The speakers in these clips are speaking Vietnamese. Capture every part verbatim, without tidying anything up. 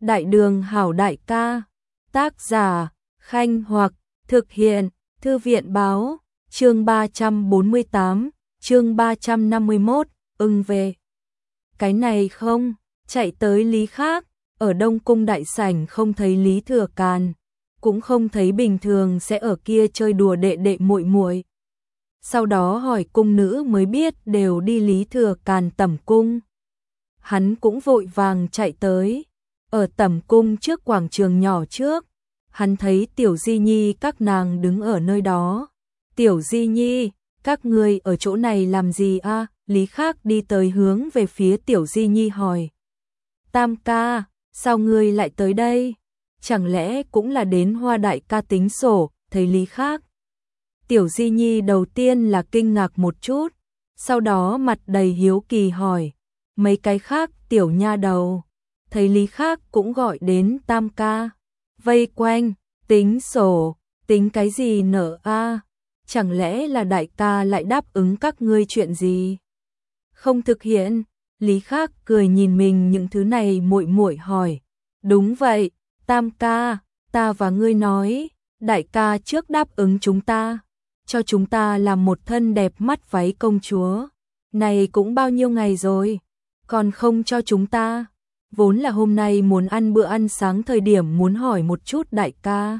Đại đường hảo đại ca. Tác giả Khanh Hoặc. Thực hiện Thư viện báo. Chương ba trăm bốn mươi tám, chương ba trăm năm mươi mốt, ưng về. Cái này không, chạy tới Lý Khác, ở Đông Cung đại sảnh không thấy Lý Thừa Càn, cũng không thấy bình thường sẽ ở kia chơi đùa đệ đệ muội muội. Sau đó hỏi cung nữ mới biết đều đi Lý Thừa Càn tẩm cung. Hắn cũng vội vàng chạy tới, ở tẩm cung trước quảng trường nhỏ trước, hắn thấy Tiểu Di Nhi các nàng đứng ở nơi đó. Tiểu Di Nhi, các ngươi ở chỗ này làm gì a? À? Lý Khác đi tới hướng về phía Tiểu Di Nhi hỏi. Tam ca, sao ngươi lại tới đây? Chẳng lẽ cũng là đến Hoa đại ca tính sổ? Thấy Lý Khác, Tiểu Di Nhi đầu tiên là kinh ngạc một chút, sau đó mặt đầy hiếu kỳ hỏi. Mấy cái khác tiểu nha đầu, thấy Lý Khác cũng gọi đến tam ca, vây quanh, tính sổ, tính cái gì nợ a? À? Chẳng lẽ là đại ca lại đáp ứng các ngươi chuyện gì? Không thực hiện, Lý Khác cười nhìn mình những thứ này muội muội hỏi. Đúng vậy, tam ca, ta và ngươi nói, đại ca trước đáp ứng chúng ta, cho chúng ta làm một thân đẹp mắt váy công chúa. Này cũng bao nhiêu ngày rồi, còn không cho chúng ta. Vốn là hôm nay muốn ăn bữa ăn sáng thời điểm muốn hỏi một chút đại ca.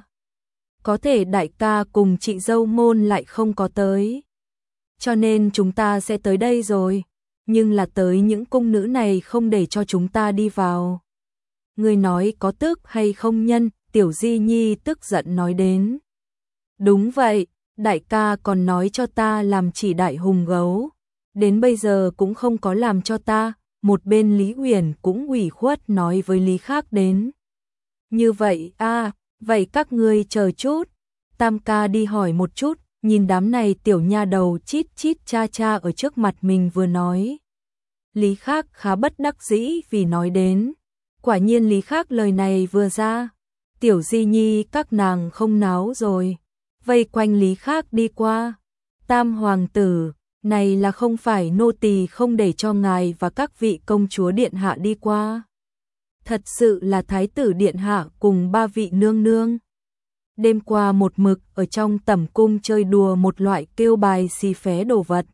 Có thể đại ca cùng chị dâu môn lại không có tới. Cho nên chúng ta sẽ tới đây rồi. Nhưng là tới những cung nữ này không để cho chúng ta đi vào. Người nói có tức hay không nhân? Tiểu Di Nhi tức giận nói đến. Đúng vậy, đại ca còn nói cho ta làm chỉ đại hùng gấu. Đến bây giờ cũng không có làm cho ta. Một bên Lý Uyển cũng ủy khuất nói với Lý Khác đến. Như vậy a, à, vậy các ngươi chờ chút. Tam ca đi hỏi một chút, nhìn đám này tiểu nha đầu chít chít cha cha ở trước mặt mình vừa nói. Lý Khác khá bất đắc dĩ vì nói đến. Quả nhiên Lý Khác lời này vừa ra, Tiểu Di Nhi các nàng không náo rồi, vây quanh Lý Khác đi qua. Tam hoàng tử, này là không phải nô tỳ không để cho ngài và các vị công chúa điện hạ đi qua. Thật sự là thái tử điện hạ cùng ba vị nương nương. Đêm qua một mực ở trong tẩm cung chơi đùa một loại kêu bài xì phé đồ vật.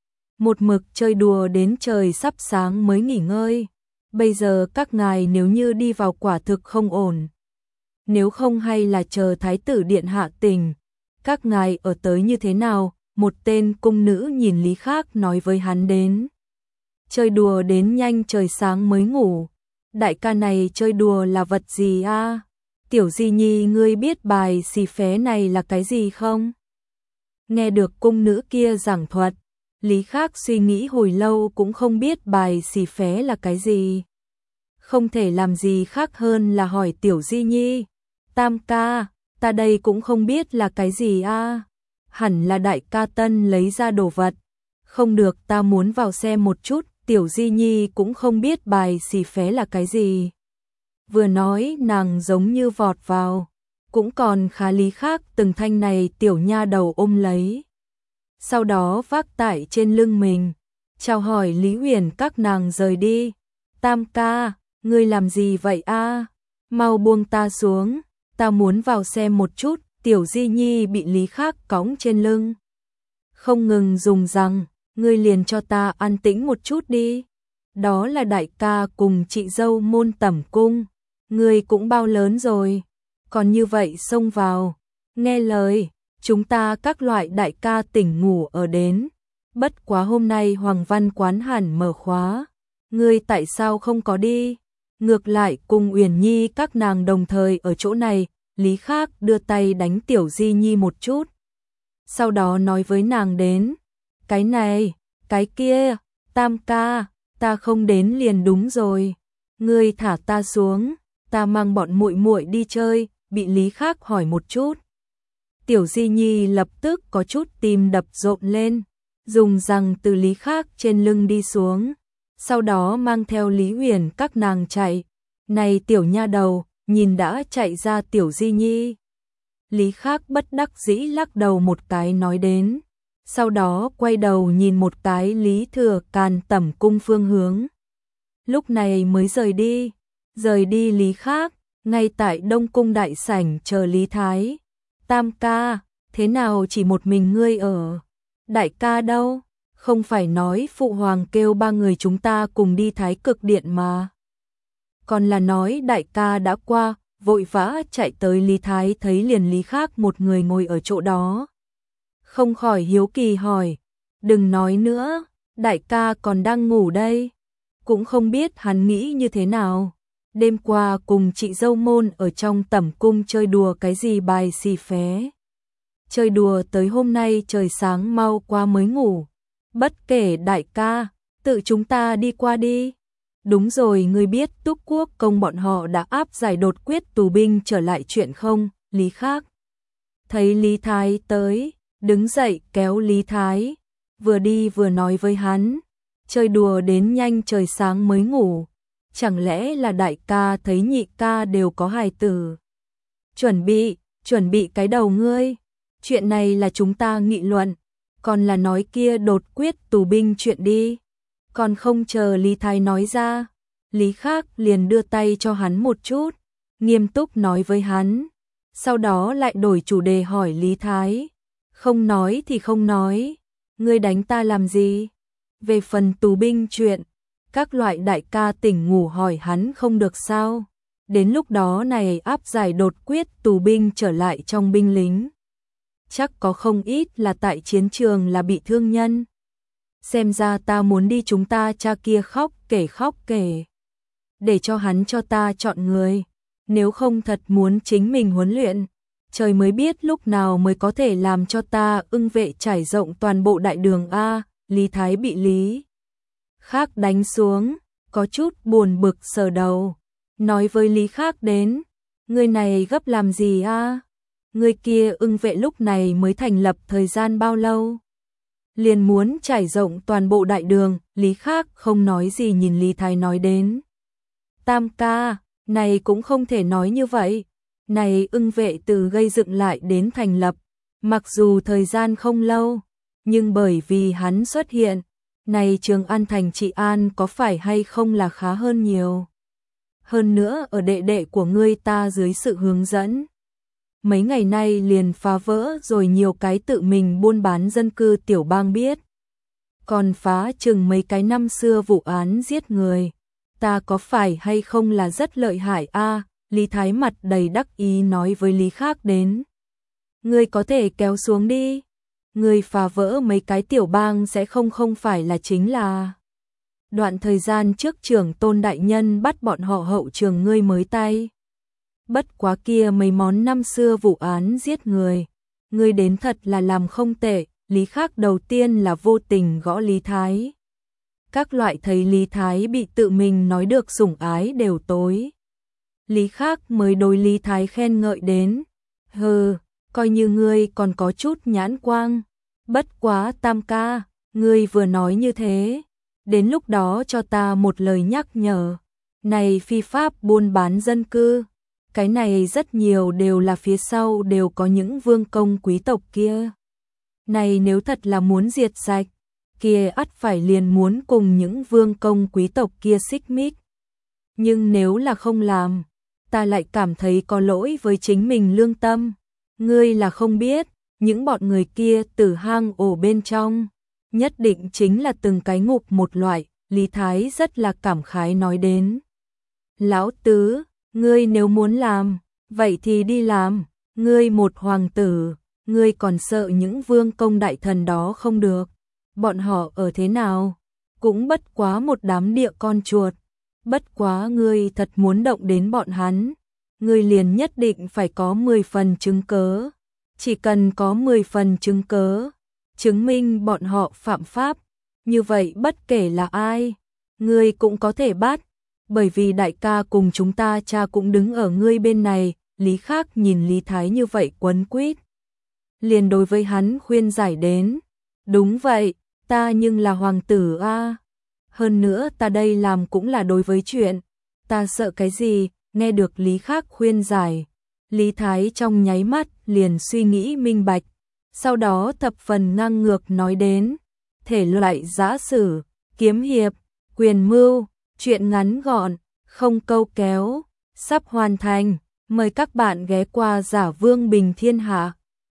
Một mực chơi đùa đến trời sắp sáng mới nghỉ ngơi. Bây giờ các ngài nếu như đi vào quả thực không ổn. Nếu không hay là chờ thái tử điện hạ tỉnh, các ngài ở tới như thế nào? Một tên cung nữ nhìn Lý Khác nói với hắn đến. Chơi đùa đến nhanh trời sáng mới ngủ. Đại ca này chơi đùa là vật gì a? À? Tiểu Di Nhi ngươi biết bài xì phé này là cái gì không? Nghe được cung nữ kia giảng thuật, Lý Khác suy nghĩ hồi lâu cũng không biết bài xì phé là cái gì. Không thể làm gì khác hơn là hỏi Tiểu Di Nhi. Tam ca, ta đây cũng không biết là cái gì a. À? Hẳn là đại ca tân lấy ra đồ vật. Không được, ta muốn vào xem một chút. Tiểu Di Nhi cũng không biết bài xì phé là cái gì. Vừa nói nàng giống như vọt vào. Cũng còn khá Lý Khác từng thanh này tiểu nha đầu ôm lấy. Sau đó vác tải trên lưng mình. Chào hỏi Lý Uyển các nàng rời đi. Tam ca, ngươi làm gì vậy a? À? Mau buông ta xuống. Ta muốn vào xem một chút. Tiểu Di Nhi bị Lý Khác cõng trên lưng. Không ngừng dùng rằng, ngươi liền cho ta an tĩnh một chút đi. Đó là đại ca cùng chị dâu môn tẩm cung. Ngươi cũng bao lớn rồi. Còn như vậy xông vào. Nghe lời, chúng ta các loại đại ca tỉnh ngủ ở đến. Bất quá hôm nay Hoàng Văn quán hẳn mở khóa. Ngươi tại sao không có đi? Ngược lại cùng Uyển Nhi các nàng đồng thời ở chỗ này. Lý Khác đưa tay đánh Tiểu Di Nhi một chút. Sau đó nói với nàng đến. Cái này, cái kia, tam ca, ta không đến liền đúng rồi. Ngươi thả ta xuống, ta mang bọn muội muội đi chơi, bị Lý Khác hỏi một chút. Tiểu Di Nhi lập tức có chút tim đập rộn lên, dùng rằng từ Lý Khác trên lưng đi xuống. Sau đó mang theo Lý Uyển các nàng chạy. Này tiểu nha đầu, nhìn đã chạy ra Tiểu Di Nhi. Lý Khác bất đắc dĩ lắc đầu một cái nói đến. Sau đó quay đầu nhìn một cái Lý Thừa Càn tẩm cung phương hướng. Lúc này mới rời đi. rời đi Lý Khác, ngay tại Đông Cung đại sảnh chờ Lý Thái. Tam ca, thế nào chỉ một mình ngươi ở? Đại ca đâu? Không phải nói phụ hoàng kêu ba người chúng ta cùng đi Thái Cực Điện mà. Còn là nói đại ca đã qua, vội vã chạy tới Lý Thái thấy liền Lý Khác một người ngồi ở chỗ đó. Không khỏi hiếu kỳ hỏi, đừng nói nữa, đại ca còn đang ngủ đây. Cũng không biết hắn nghĩ như thế nào. Đêm qua cùng chị dâu môn ở trong tẩm cung chơi đùa cái gì bài xì phé. Chơi đùa tới hôm nay trời sáng mau qua mới ngủ. Bất kể đại ca, tự chúng ta đi qua đi. Đúng rồi, ngươi biết Túc Quốc công bọn họ đã áp giải đột quyết tù binh trở lại chuyện không? Lý Khác thấy Lý Thái tới, đứng dậy kéo Lý Thái, vừa đi vừa nói với hắn, chơi đùa đến nhanh trời sáng mới ngủ. Chẳng lẽ là đại ca thấy nhị ca đều có hài tử? Chuẩn bị, chuẩn bị cái đầu ngươi. Chuyện này là chúng ta nghị luận, còn là nói kia đột quyết tù binh chuyện đi. Còn không chờ Lý Thái nói ra, Lý Khác liền đưa tay cho hắn một chút, nghiêm túc nói với hắn. Sau đó lại đổi chủ đề hỏi Lý Thái, không nói thì không nói, ngươi đánh ta làm gì? Về phần tù binh chuyện, các loại đại ca tỉnh ngủ hỏi hắn không được sao? Đến lúc đó này áp giải đột quyết tù binh trở lại trong binh lính. Chắc có không ít là tại chiến trường là bị thương nhân. Xem ra ta muốn đi chúng ta cha kia khóc kể khóc kể. Để cho hắn cho ta chọn người. Nếu không thật muốn chính mình huấn luyện. Trời mới biết lúc nào mới có thể làm cho ta ưng vệ trải rộng toàn bộ đại đường A. Lý Thái bị Lý Khác đánh xuống, có chút buồn bực sờ đầu. Nói với Lý Khác đến, người này gấp làm gì a? Người kia ưng vệ lúc này mới thành lập thời gian bao lâu? Liền muốn trải rộng toàn bộ đại đường. Lý Khác không nói gì nhìn Lý Thái nói đến. Tam ca, này cũng không thể nói như vậy. Này ưng vệ từ gây dựng lại đến thành lập, mặc dù thời gian không lâu, nhưng bởi vì hắn xuất hiện, này Trường An thành trị an có phải hay không là khá hơn nhiều. Hơn nữa ở đệ đệ của ngươi ta dưới sự hướng dẫn, mấy ngày nay liền phá vỡ rồi nhiều cái tự mình buôn bán dân cư tiểu bang biết. Còn phá chừng mấy cái năm xưa vụ án giết người, ta có phải hay không là rất lợi hại a? Lý Thái mặt đầy đắc ý nói với Lý Khác đến. Ngươi có thể kéo xuống đi. Ngươi phá vỡ mấy cái tiểu bang sẽ không không phải là chính là. Đoạn thời gian trước trưởng Tôn đại nhân bắt bọn họ hậu trường ngươi mới tay. Bất quá kia mấy món năm xưa vụ án giết người, ngươi đến thật là làm không tệ. Lý Khác đầu tiên là vô tình gõ Lý Thái. Các loại thấy Lý Thái bị tự mình nói được sủng ái đều tối. Lý Khác mới đối Lý Thái khen ngợi đến. Hừ, coi như ngươi còn có chút nhãn quang. Bất quá Tam ca, ngươi vừa nói như thế. Đến lúc đó cho ta một lời nhắc nhở. Này phi pháp buôn bán dân cư. Cái này rất nhiều đều là phía sau đều có những vương công quý tộc kia. Này nếu thật là muốn diệt sạch, kia ắt phải liền muốn cùng những vương công quý tộc kia xích mích. Nhưng nếu là không làm, ta lại cảm thấy có lỗi với chính mình lương tâm. Ngươi là không biết, những bọn người kia từ hang ổ bên trong, nhất định chính là từng cái ngục một loại. Lý Thái rất là cảm khái nói đến. Lão tứ, ngươi nếu muốn làm, vậy thì đi làm. Ngươi một hoàng tử, ngươi còn sợ những vương công đại thần đó không được. Bọn họ ở thế nào, cũng bất quá một đám địa con chuột. Bất quá ngươi thật muốn động đến bọn hắn, ngươi liền nhất định phải có mười phần chứng cớ. Chỉ cần có mười phần chứng cớ, chứng minh bọn họ phạm pháp, như vậy bất kể là ai, ngươi cũng có thể bắt. Bởi vì đại ca cùng chúng ta cha cũng đứng ở ngươi bên này. Lý Khác nhìn Lý Thái như vậy quấn quýt, liền đối với hắn khuyên giải đến. Đúng vậy, ta nhưng là hoàng tử a. Hơn nữa ta đây làm cũng là đối với chuyện. Ta sợ cái gì? Nghe được Lý Khác khuyên giải, Lý Thái trong nháy mắt liền suy nghĩ minh bạch. Sau đó thập phần ngang ngược nói đến. Thể loại giã sử, kiếm hiệp, quyền mưu, chuyện ngắn gọn, không câu kéo, sắp hoàn thành. Mời các bạn ghé qua Giả Vương Bình Thiên Hạ.